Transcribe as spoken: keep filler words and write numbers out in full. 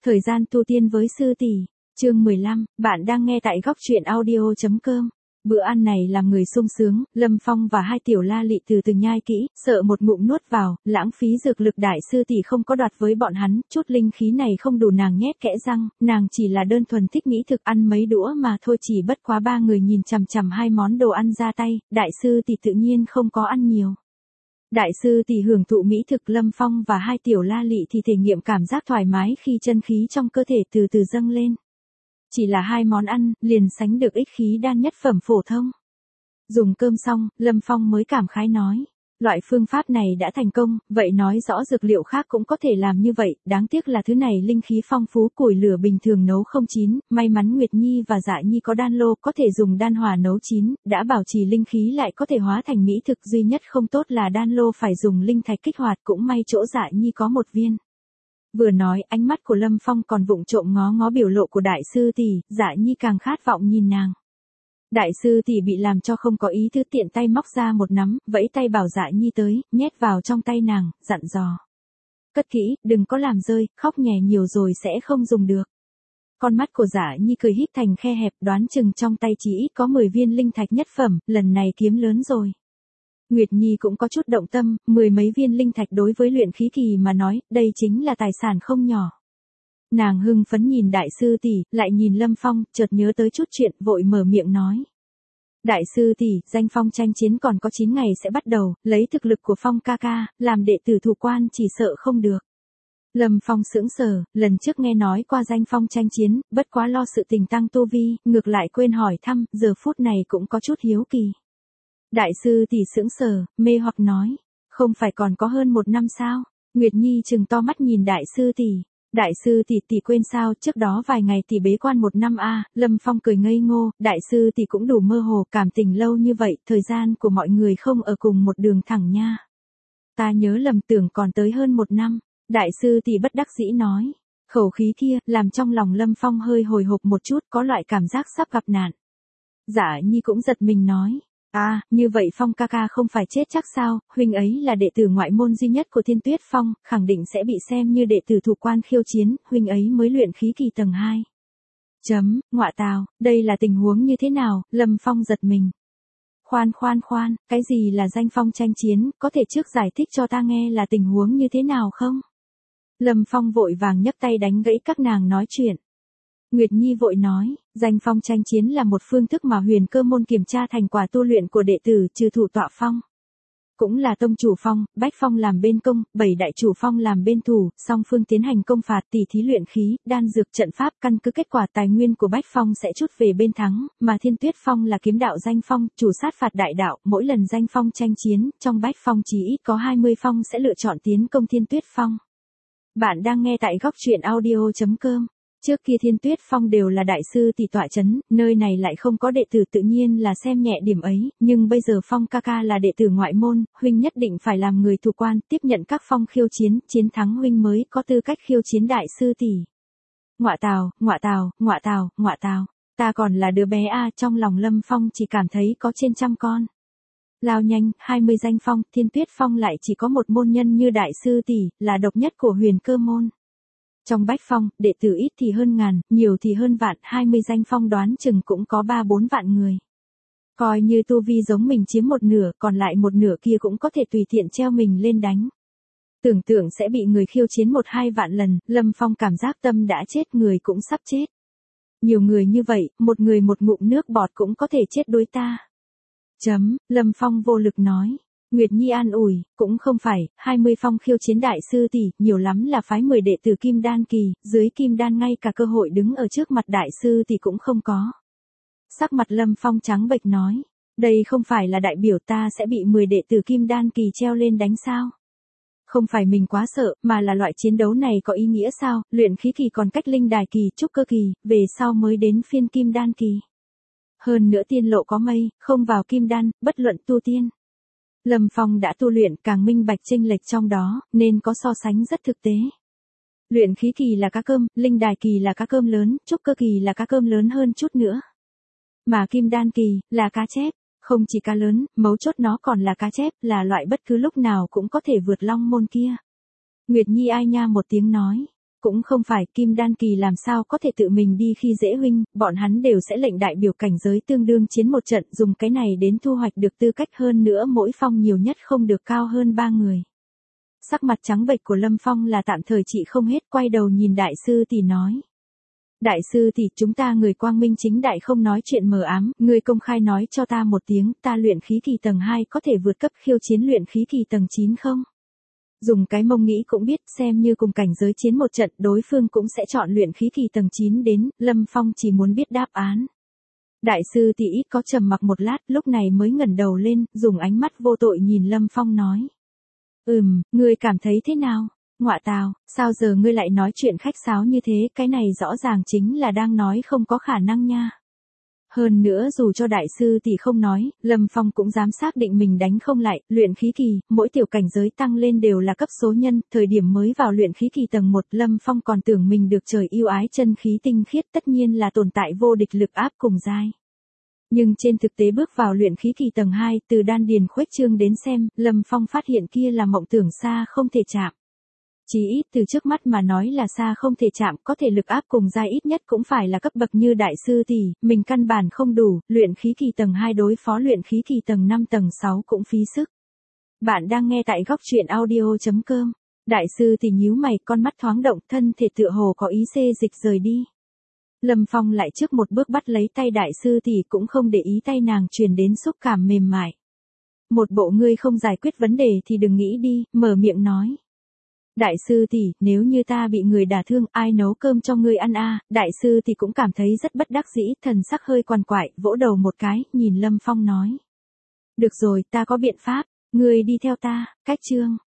Thời gian tu tiên với sư tỷ, chương mười lăm, bạn đang nghe tại góc truyện audio chấm com. Bữa ăn này làm người sung sướng, Lâm Phong và hai tiểu la lị từ từ nhai kỹ, sợ một ngụm nuốt vào, lãng phí dược lực đại sư tỷ không có đoạt với bọn hắn, chút linh khí này không đủ nàng nhét kẽ răng, nàng chỉ là đơn thuần thích mỹ thực ăn mấy đũa mà thôi, chỉ bất quá ba người nhìn chằm chằm hai món đồ ăn ra tay, đại sư tỷ tự nhiên không có ăn nhiều. Đại sư tỷ hưởng thụ mỹ thực, Lâm Phong và hai tiểu la lị thì thể nghiệm cảm giác thoải mái khi chân khí trong cơ thể từ từ dâng lên. Chỉ là hai món ăn, liền sánh được ích khí đan nhất phẩm phổ thông. Dùng cơm xong, Lâm Phong mới cảm khái nói. Loại phương pháp này đã thành công, vậy nói rõ dược liệu khác cũng có thể làm như vậy, đáng tiếc là thứ này linh khí phong phú, củi lửa bình thường nấu không chín, may mắn Nguyệt Nhi và Dạ Nhi có đan lô, có thể dùng đan hỏa nấu chín, đã bảo trì linh khí lại có thể hóa thành mỹ thực, duy nhất không tốt là đan lô phải dùng linh thạch kích hoạt, cũng may chỗ Dạ Nhi có một viên. Vừa nói, ánh mắt của Lâm Phong còn vụng trộm ngó ngó biểu lộ của đại sư tỷ, Dạ Nhi càng khát vọng nhìn nàng. Đại sư tỷ bị làm cho không có ý thứ, tiện tay móc ra một nắm, vẫy tay bảo Dạ Nhi tới, nhét vào trong tay nàng, dặn dò. Cất kỹ, đừng có làm rơi, khóc nhè nhiều rồi sẽ không dùng được. Con mắt của Dạ Nhi cười híp thành khe hẹp, đoán chừng trong tay chỉ ít có mười viên linh thạch nhất phẩm, lần này kiếm lớn rồi. Nguyệt Nhi cũng có chút động tâm, mười mấy viên linh thạch đối với luyện khí kỳ mà nói, đây chính là tài sản không nhỏ. Nàng hưng phấn nhìn đại sư tỷ, lại nhìn Lâm Phong, chợt nhớ tới chút chuyện, vội mở miệng nói. Đại sư tỷ, danh Phong tranh chiến còn có chín ngày sẽ bắt đầu, lấy thực lực của Phong ca ca, làm đệ tử thủ quan chỉ sợ không được. Lâm Phong sững sờ, lần trước nghe nói qua danh Phong tranh chiến, bất quá lo sự tình tăng tu vi, ngược lại quên hỏi thăm, giờ phút này cũng có chút hiếu kỳ. Đại sư tỷ sững sờ, mê hoặc nói, không phải còn có hơn một năm sao? Nguyệt Nhi trừng to mắt nhìn đại sư tỷ. Đại sư tỷ tỷ quên sao, trước đó vài ngày tỷ bế quan một năm a. À, Lâm Phong cười ngây ngô, đại sư tỷ cũng đủ mơ hồ, cảm tình lâu như vậy, thời gian của mọi người không ở cùng một đường thẳng nha. Ta nhớ lầm, tưởng còn tới hơn một năm, đại sư tỷ bất đắc dĩ nói. Khẩu khí kia, làm trong lòng Lâm Phong hơi hồi hộp một chút, có loại cảm giác sắp gặp nạn. Dạ Nhi cũng giật mình nói. À, như vậy Phong ca ca không phải chết chắc sao, huynh ấy là đệ tử ngoại môn duy nhất của Thiên Tuyết Phong, khẳng định sẽ bị xem như đệ tử thủ quan khiêu chiến, huynh ấy mới luyện khí kỳ tầng hai. Chấm, ngọa tào, đây là tình huống như thế nào, Lâm Phong giật mình. Khoan khoan khoan, cái gì là danh Phong tranh chiến, có thể trước giải thích cho ta nghe là tình huống như thế nào không? Lâm Phong vội vàng nhấc tay đánh gãy các nàng nói chuyện. Nguyệt Nhi vội nói, danh Phong tranh chiến là một phương thức mà Huyền Cơ môn kiểm tra thành quả tu luyện của đệ tử, trừ thủ tọa phong. Cũng là tông chủ phong, bách phong làm bên công, bảy đại chủ phong làm bên thủ, song phương tiến hành công phạt, tỉ thí luyện khí, đan dược, trận pháp, căn cứ kết quả tài nguyên của bách phong sẽ chút về bên thắng, mà Thiên Tuyết Phong là kiếm đạo danh phong, chủ sát phạt đại đạo, mỗi lần danh phong tranh chiến, trong bách phong chỉ ít có hai mươi phong sẽ lựa chọn tiến công Thiên Tuyết Phong. Bạn đang nghe tại góc truyện audio chấm com. Trước kia Thiên Tuyết Phong đều là đại sư tỷ tọa chấn, nơi này lại không có đệ tử, tự nhiên là xem nhẹ điểm ấy, nhưng bây giờ Phong ca ca là đệ tử ngoại môn, huynh nhất định phải làm người thủ quan, tiếp nhận các phong khiêu chiến, chiến thắng huynh mới có tư cách khiêu chiến đại sư tỷ. Ngọa tào, ngọa tào, ngọa tào, ngọa tào, ta còn là đứa bé a, trong lòng Lâm Phong chỉ cảm thấy có trên trăm con. Lao nhanh, hai mươi danh phong, Thiên Tuyết Phong lại chỉ có một môn nhân như đại sư tỷ, là độc nhất của Huyền Cơ môn. Trong bách phong, đệ tử ít thì hơn ngàn, nhiều thì hơn vạn, hai mươi danh phong đoán chừng cũng có ba bốn vạn người. Coi như tu vi giống mình chiếm một nửa, còn lại một nửa kia cũng có thể tùy tiện treo mình lên đánh. Tưởng tượng sẽ bị người khiêu chiến một hai vạn lần, Lâm Phong cảm giác tâm đã chết, người cũng sắp chết. Nhiều người như vậy, một người một ngụm nước bọt cũng có thể chết đối ta. Chấm, Lâm Phong vô lực nói. Nguyệt Nhi an ủi, cũng không phải, hai mươi phong khiêu chiến đại sư tỷ, nhiều lắm là phái mười đệ tử kim đan kỳ, dưới kim đan ngay cả cơ hội đứng ở trước mặt đại sư tỷ cũng không có. Sắc mặt Lâm Phong trắng bệch nói, đây không phải là đại biểu ta sẽ bị mười đệ tử kim đan kỳ treo lên đánh sao? Không phải mình quá sợ, mà là loại chiến đấu này có ý nghĩa sao, luyện khí kỳ còn cách linh đài kỳ, trúc cơ kỳ, về sau mới đến phiên kim đan kỳ. Hơn nữa tiên lộ có mây, không vào kim đan, bất luận tu tiên. Lâm Phong đã tu luyện, càng minh bạch chênh lệch trong đó, nên có so sánh rất thực tế. Luyện khí kỳ là cá cơm, linh đài kỳ là cá cơm lớn, trúc cơ kỳ là cá cơm lớn hơn chút nữa. Mà kim đan kỳ, là cá chép, không chỉ cá lớn, mấu chốt nó còn là cá chép, là loại bất cứ lúc nào cũng có thể vượt long môn kia. Nguyệt Nhi ai nha một tiếng nói. cũng không phải, Kim Đan kỳ làm sao có thể tự mình đi khi dễ huynh, bọn hắn đều sẽ lệnh đại biểu cảnh giới tương đương chiến một trận, dùng cái này đến thu hoạch được tư cách, hơn nữa mỗi phong nhiều nhất không được cao hơn ba người. Sắc mặt trắng bệch của Lâm Phong là tạm thời trị không hết, quay đầu nhìn đại sư tỷ nói. Đại sư tỷ, chúng ta người quang minh chính đại không nói chuyện mờ ám, người công khai nói cho ta một tiếng, ta luyện khí kỳ tầng hai có thể vượt cấp khiêu chiến luyện khí kỳ tầng chín không? Dùng cái mông nghĩ cũng biết, xem như cùng cảnh giới chiến một trận, đối phương cũng sẽ chọn luyện khí kỳ tầng chín đến, Lâm Phong chỉ muốn biết đáp án. Đại sư tỷ ít có trầm mặc một lát, lúc này mới ngẩng đầu lên, dùng ánh mắt vô tội nhìn Lâm Phong nói. Ừm, ngươi cảm thấy thế nào? Ngọa tào, sao giờ ngươi lại nói chuyện khách sáo như thế, cái này rõ ràng chính là đang nói không có khả năng nha. Hơn nữa dù cho đại sư tỷ không nói, Lâm Phong cũng dám xác định mình đánh không lại, luyện khí kỳ, mỗi tiểu cảnh giới tăng lên đều là cấp số nhân, thời điểm mới vào luyện khí kỳ tầng một, Lâm Phong còn tưởng mình được trời yêu ái chân khí tinh khiết, tất nhiên là tồn tại vô địch lực áp cùng giai. Nhưng trên thực tế bước vào luyện khí kỳ tầng hai, từ đan điền khuếch trương đến xem, Lâm Phong phát hiện kia là mộng tưởng xa không thể chạm. Chỉ ít từ trước mắt mà nói là xa không thể chạm, có thể lực áp cùng giai ít nhất cũng phải là cấp bậc như đại sư tỷ, mình căn bản không đủ, luyện khí kỳ tầng hai đối phó luyện khí kỳ tầng năm tầng sáu cũng phí sức. Bạn đang nghe tại góc truyện audio chấm com. Đại sư tỷ nhíu mày, con mắt thoáng động, thân thể tựa hồ có ý xê dịch rời đi. Lâm Phong lại trước một bước bắt lấy tay đại sư tỷ, cũng không để ý tay nàng truyền đến xúc cảm mềm mại. Một bộ ngươi không giải quyết vấn đề thì đừng nghĩ đi, mở miệng nói. Đại sư tỷ, nếu như ta bị người đả thương, ai nấu cơm cho ngươi ăn a? Đại sư tỷ cũng cảm thấy rất bất đắc dĩ, thần sắc hơi quằn quại, vỗ đầu một cái, nhìn Lâm Phong nói. Được rồi, ta có biện pháp, ngươi đi theo ta, cách chương.